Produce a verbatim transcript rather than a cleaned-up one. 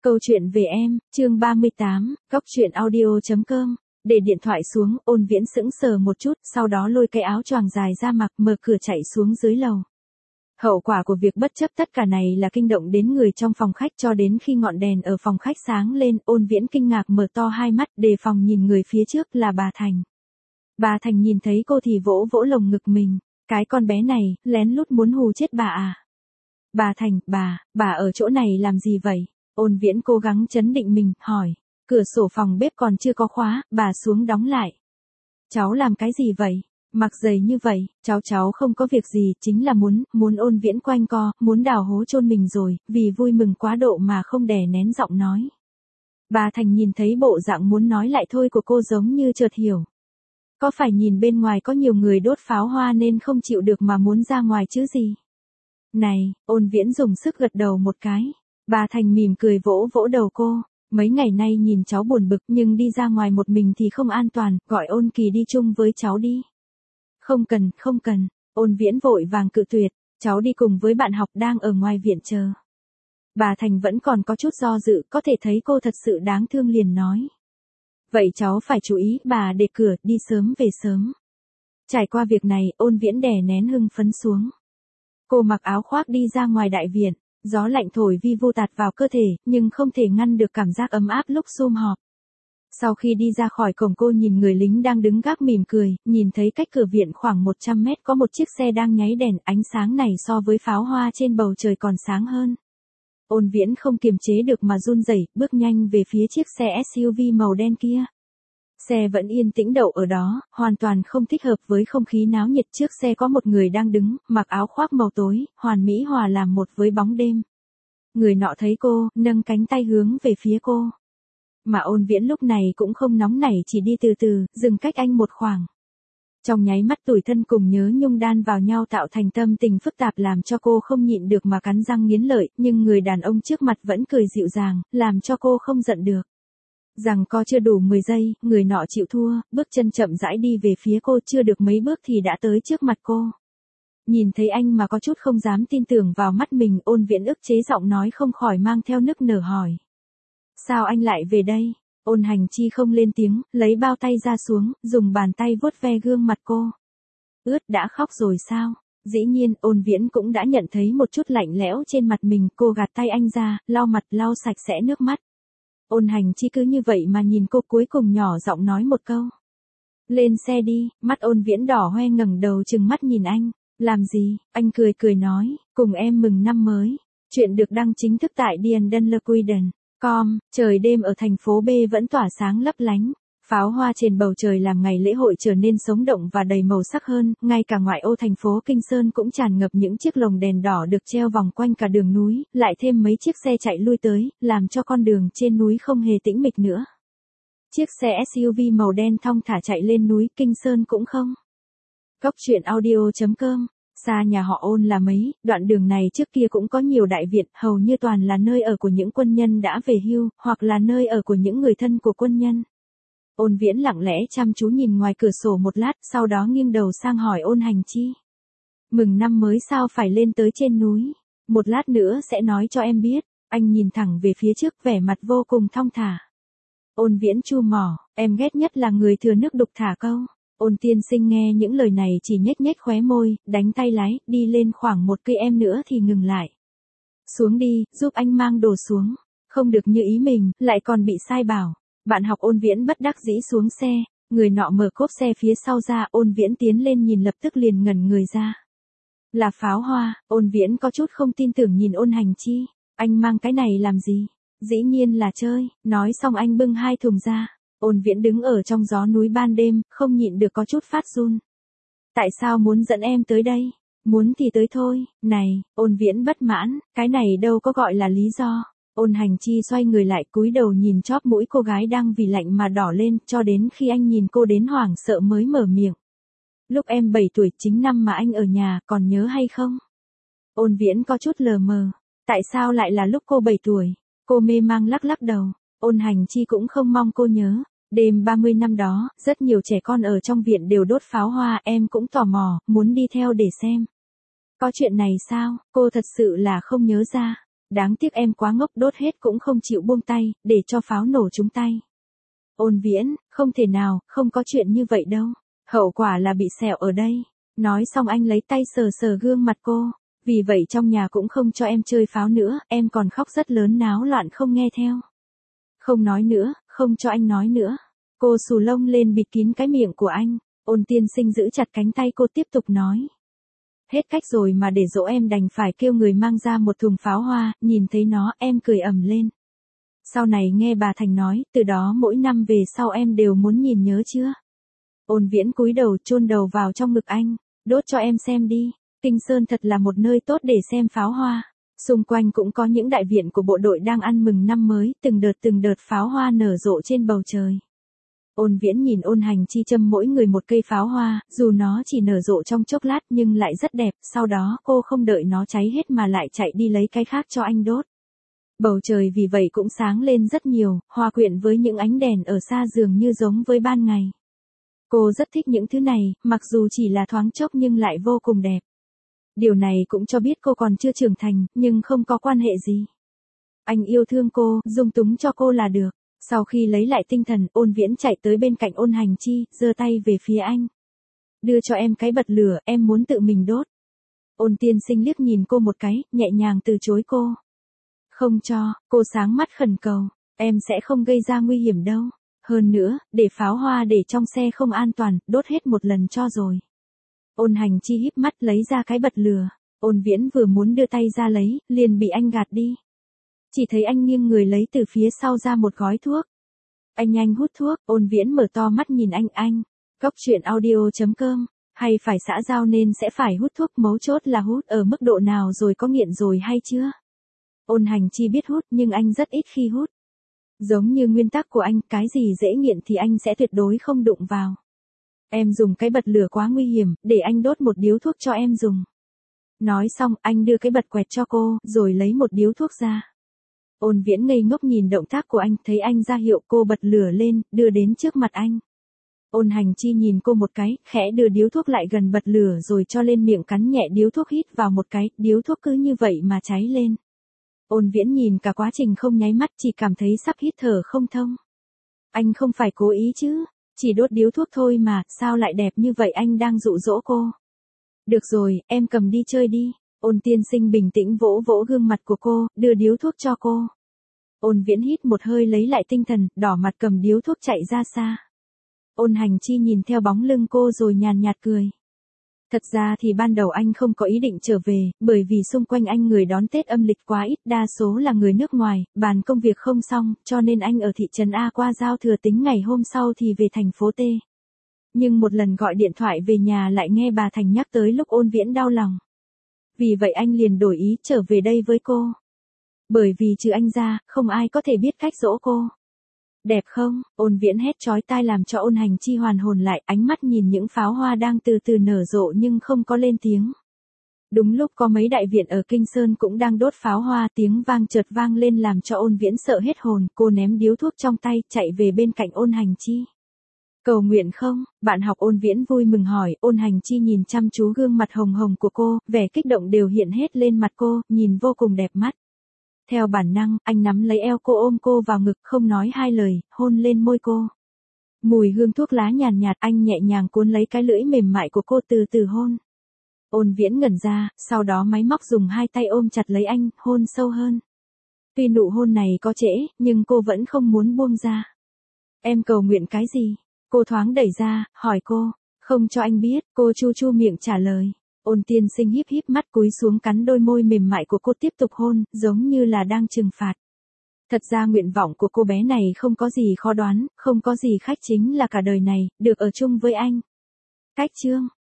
Câu chuyện về em, chương ba mươi tám, góc truyện audio.com. Để điện thoại xuống, Ôn Viễn sững sờ một chút, sau đó lôi cái áo choàng dài ra mặc, mở cửa chạy xuống dưới lầu. Hậu quả của việc bất chấp tất cả này là kinh động đến người trong phòng khách, cho đến khi ngọn đèn ở phòng khách sáng lên, Ôn Viễn kinh ngạc mở to hai mắt, đề phòng nhìn người phía trước là bà Thành. Bà Thành nhìn thấy cô thì vỗ vỗ lồng ngực mình, cái con bé này, lén lút muốn hù chết bà à. Bà Thành, bà, bà ở chỗ này làm gì vậy? Ôn Viễn cố gắng trấn định mình, hỏi. Cửa sổ phòng bếp còn chưa có khóa, bà xuống đóng lại. Cháu làm cái gì vậy? Mặc giày như vậy, cháu cháu không có việc gì, chính là muốn, muốn Ôn Viễn quanh co, muốn đào hố chôn mình rồi, vì vui mừng quá độ mà không đè nén giọng nói. Bà Thành nhìn thấy bộ dạng muốn nói lại thôi của cô giống như chợt hiểu. Có phải nhìn bên ngoài có nhiều người đốt pháo hoa nên không chịu được mà muốn ra ngoài chứ gì? Này, Ôn Viễn dùng sức gật đầu một cái. Bà Thành mỉm cười vỗ vỗ đầu cô. Mấy ngày nay nhìn cháu buồn bực nhưng đi ra ngoài một mình thì không an toàn, gọi Ôn Kỳ đi chung với cháu đi. Không cần, không cần, Ôn Viễn vội vàng cự tuyệt, cháu đi cùng với bạn học đang ở ngoài viện chờ. Bà Thành vẫn còn có chút do dự, có thể thấy cô thật sự đáng thương liền nói. Vậy cháu phải chú ý, bà để cửa, đi sớm về sớm. Trải qua việc này, Ôn Viễn đè nén hưng phấn xuống. Cô mặc áo khoác đi ra ngoài đại viện. Gió lạnh thổi vi vu tạt vào cơ thể, nhưng không thể ngăn được cảm giác ấm áp lúc sum họp. Sau khi đi ra khỏi cổng, cô nhìn người lính đang đứng gác mỉm cười, nhìn thấy cách cửa viện khoảng một trăm mét có một chiếc xe đang nháy đèn, ánh sáng này so với pháo hoa trên bầu trời còn sáng hơn. Ôn Viễn không kiềm chế được mà run rẩy, bước nhanh về phía chiếc xe ét u vê màu đen kia. Xe vẫn yên tĩnh đậu ở đó, hoàn toàn không thích hợp với không khí náo nhiệt. Trước xe có một người đang đứng, mặc áo khoác màu tối, hoàn mỹ hòa làm một với bóng đêm. Người nọ thấy cô, nâng cánh tay hướng về phía cô. Mà Ôn Viễn lúc này cũng không nóng nảy, chỉ đi từ từ, dừng cách anh một khoảng. Trong nháy mắt tủi thân cùng nhớ nhung đan vào nhau tạo thành tâm tình phức tạp làm cho cô không nhịn được mà cắn răng nghiến lợi, nhưng người đàn ông trước mặt vẫn cười dịu dàng, làm cho cô không giận được. Rằng co chưa đủ mười giây, người nọ chịu thua, bước chân chậm rãi đi về phía cô, chưa được mấy bước thì đã tới trước mặt cô. Nhìn thấy anh mà có chút không dám tin tưởng vào mắt mình, Ôn Viễn ức chế giọng nói không khỏi mang theo nức nở hỏi. Sao anh lại về đây? Ôn Hành Chi không lên tiếng, lấy bao tay ra xuống, dùng bàn tay vuốt ve gương mặt cô. Ướt, đã khóc rồi sao? Dĩ nhiên, Ôn Viễn cũng đã nhận thấy một chút lạnh lẽo trên mặt mình, cô gạt tay anh ra, lau mặt lau sạch sẽ nước mắt. Ôn Hành Chi cứ như vậy mà nhìn cô, cuối cùng nhỏ giọng nói một câu. Lên xe đi. Mắt Ôn Viễn đỏ hoe ngẩng đầu trừng mắt nhìn anh. Làm gì? Anh cười cười nói, cùng em mừng năm mới. Chuyện được đăng chính thức tại diandanlequiden chấm com. Trời đêm ở thành phố B vẫn tỏa sáng lấp lánh. Pháo hoa trên bầu trời làm ngày lễ hội trở nên sống động và đầy màu sắc hơn, ngay cả ngoại ô thành phố Kinh Sơn cũng tràn ngập những chiếc lồng đèn đỏ được treo vòng quanh cả đường núi, lại thêm mấy chiếc xe chạy lui tới, làm cho con đường trên núi không hề tĩnh mịch nữa. Chiếc xe ét u vê màu đen thong thả chạy lên núi Kinh Sơn cũng không. Góc truyện audio.com. Xa nhà họ Ôn là mấy, đoạn đường này trước kia cũng có nhiều đại viện, hầu như toàn là nơi ở của những quân nhân đã về hưu, hoặc là nơi ở của những người thân của quân nhân. Ôn Viễn lặng lẽ chăm chú nhìn ngoài cửa sổ một lát, sau đó nghiêng đầu sang hỏi Ôn Hành Chi. Mừng năm mới sao phải lên tới trên núi? Một lát nữa sẽ nói cho em biết. Anh nhìn thẳng về phía trước, vẻ mặt vô cùng thong thả. Ôn Viễn chu mỏ, em ghét nhất là người thừa nước đục thả câu. Ôn tiên sinh nghe những lời này chỉ nhếch nhếch khóe môi, đánh tay lái, đi lên khoảng một cây em nữa thì ngừng lại. Xuống đi, giúp anh mang đồ xuống. Không được như ý mình, lại còn bị sai bảo. Bạn học Ôn Viễn bất đắc dĩ xuống xe, người nọ mở cốp xe phía sau ra, Ôn Viễn tiến lên nhìn lập tức liền ngẩn người ra. Là pháo hoa. Ôn Viễn có chút không tin tưởng nhìn Ôn Hành Chi, anh mang cái này làm gì? Dĩ nhiên là chơi. Nói xong anh bưng hai thùng ra. Ôn Viễn đứng ở trong gió núi ban đêm, không nhịn được có chút phát run. Tại sao muốn dẫn em tới đây? Muốn thì tới thôi. Này, Ôn Viễn bất mãn, cái này đâu có gọi là lý do. Ôn Hành Chi xoay người lại, cúi đầu nhìn chóp mũi cô gái đang vì lạnh mà đỏ lên, cho đến khi anh nhìn cô đến hoảng sợ mới mở miệng. Lúc em bảy tuổi, chính năm mà anh ở nhà, còn nhớ hay không? Ôn Viễn có chút lờ mờ. Tại sao lại là lúc cô bảy tuổi? Cô mê mang lắc lắc đầu. Ôn Hành Chi cũng không mong cô nhớ. Đêm ba mươi năm đó, rất nhiều trẻ con ở trong viện đều đốt pháo hoa, em cũng tò mò, muốn đi theo để xem. Có chuyện này sao? Cô thật sự là không nhớ ra. Đáng tiếc em quá ngốc, đốt hết cũng không chịu buông tay, để cho pháo nổ trúng tay. Ôn Viễn, không thể nào, không có chuyện như vậy đâu. Hậu quả là bị sẹo ở đây. Nói xong anh lấy tay sờ sờ gương mặt cô. Vì vậy trong nhà cũng không cho em chơi pháo nữa, em còn khóc rất lớn náo loạn không nghe theo. Không nói nữa, không cho anh nói nữa. Cô xù lông lên bịt kín cái miệng của anh. Ôn tiên sinh giữ chặt cánh tay cô tiếp tục nói. Hết cách rồi mà để dỗ em đành phải kêu người mang ra một thùng pháo hoa, nhìn thấy nó em cười ầm lên. Sau này nghe bà Thành nói, từ đó mỗi năm về sau em đều muốn nhìn nhớ chưa? Ôn Viễn cúi đầu chôn đầu vào trong ngực anh, đốt cho em xem đi. Kinh Sơn thật là một nơi tốt để xem pháo hoa. Xung quanh cũng có những đại viện của bộ đội đang ăn mừng năm mới, từng đợt từng đợt pháo hoa nở rộ trên bầu trời. Ôn Viễn nhìn Ôn Hành Chi châm mỗi người một cây pháo hoa, dù nó chỉ nở rộ trong chốc lát nhưng lại rất đẹp, sau đó cô không đợi nó cháy hết mà lại chạy đi lấy cái khác cho anh đốt. Bầu trời vì vậy cũng sáng lên rất nhiều, hòa quyện với những ánh đèn ở xa dường như giống với ban ngày. Cô rất thích những thứ này, mặc dù chỉ là thoáng chốc nhưng lại vô cùng đẹp. Điều này cũng cho biết cô còn chưa trưởng thành, nhưng không có quan hệ gì. Anh yêu thương cô, dung túng cho cô là được. Sau khi lấy lại tinh thần, Ôn Viễn chạy tới bên cạnh Ôn Hành Chi, giơ tay về phía anh. Đưa cho em cái bật lửa, em muốn tự mình đốt. Ôn tiên sinh liếc nhìn cô một cái, nhẹ nhàng từ chối cô. Không cho, cô sáng mắt khẩn cầu, em sẽ không gây ra nguy hiểm đâu. Hơn nữa, để pháo hoa để trong xe không an toàn, đốt hết một lần cho rồi. Ôn Hành Chi híp mắt lấy ra cái bật lửa. Ôn Viễn vừa muốn đưa tay ra lấy, liền bị anh gạt đi. Chỉ thấy anh nghiêng người lấy từ phía sau ra một gói thuốc. Anh nhanh hút thuốc, Ôn Viễn mở to mắt nhìn anh anh. Cốc truyện audio chấm com, hay phải xã giao nên sẽ phải hút thuốc, mấu chốt là hút ở mức độ nào rồi, có nghiện rồi hay chưa? Ôn Hành Chi biết hút nhưng anh rất ít khi hút. Giống như nguyên tắc của anh, cái gì dễ nghiện thì anh sẽ tuyệt đối không đụng vào. Em dùng cái bật lửa quá nguy hiểm, để anh đốt một điếu thuốc cho em dùng. Nói xong, anh đưa cái bật quẹt cho cô, rồi lấy một điếu thuốc ra. Ôn Viễn ngây ngốc nhìn động tác của anh, thấy anh ra hiệu cô bật lửa lên, đưa đến trước mặt anh. Ôn Hành Chi nhìn cô một cái, khẽ đưa điếu thuốc lại gần bật lửa rồi cho lên miệng cắn nhẹ điếu thuốc, hít vào một cái, điếu thuốc cứ như vậy mà cháy lên. Ôn Viễn nhìn cả quá trình không nháy mắt, chỉ cảm thấy sắp hít thở không thông. Anh không phải cố ý chứ, chỉ đốt điếu thuốc thôi mà, sao lại đẹp như vậy, anh đang dụ dỗ cô. Được rồi, em cầm đi chơi đi. Ôn tiên sinh bình tĩnh vỗ vỗ gương mặt của cô, đưa điếu thuốc cho cô. Ôn Viễn hít một hơi lấy lại tinh thần, đỏ mặt cầm điếu thuốc chạy ra xa. Ôn Hành Chi nhìn theo bóng lưng cô rồi nhàn nhạt cười. Thật ra thì ban đầu anh không có ý định trở về, bởi vì xung quanh anh người đón Tết âm lịch quá ít, đa số là người nước ngoài, bàn công việc không xong, cho nên anh ở thị trấn A qua giao thừa, tính ngày hôm sau thì về thành phố T. Nhưng một lần gọi điện thoại về nhà lại nghe bà Thành nhắc tới lúc Ôn Viễn đau lòng. Vì vậy anh liền đổi ý trở về đây với cô. Bởi vì trừ anh ra, không ai có thể biết cách dỗ cô. Đẹp không? Ôn Viễn hét chói tai làm cho Ôn Hành Chi hoàn hồn lại, ánh mắt nhìn những pháo hoa đang từ từ nở rộ nhưng không có lên tiếng. Đúng lúc có mấy đại viện ở Kinh Sơn cũng đang đốt pháo hoa, tiếng vang chợt vang lên làm cho Ôn Viễn sợ hết hồn, cô ném điếu thuốc trong tay, chạy về bên cạnh Ôn Hành Chi. Cầu nguyện không? Bạn học Ôn Viễn vui mừng hỏi. Ôn Hành Chi nhìn chăm chú gương mặt hồng hồng của cô, vẻ kích động đều hiện hết lên mặt cô, nhìn vô cùng đẹp mắt. Theo bản năng, anh nắm lấy eo cô, ôm cô vào ngực, không nói hai lời, hôn lên môi cô. Mùi hương thuốc lá nhàn nhạt, anh nhẹ nhàng cuốn lấy cái lưỡi mềm mại của cô, từ từ hôn. Ôn Viễn ngẩn ra, sau đó máy móc dùng hai tay ôm chặt lấy anh, hôn sâu hơn. Tuy nụ hôn này có trễ, nhưng cô vẫn không muốn buông ra. Em cầu nguyện cái gì? Cô thoáng đẩy ra, hỏi cô. Không cho anh biết, cô chu chu miệng trả lời. Ôn tiên sinh híp híp mắt cúi xuống cắn đôi môi mềm mại của cô, tiếp tục hôn, giống như là đang trừng phạt. Thật ra nguyện vọng của cô bé này không có gì khó đoán, không có gì khách, chính là cả đời này, được ở chung với anh. Cách chương.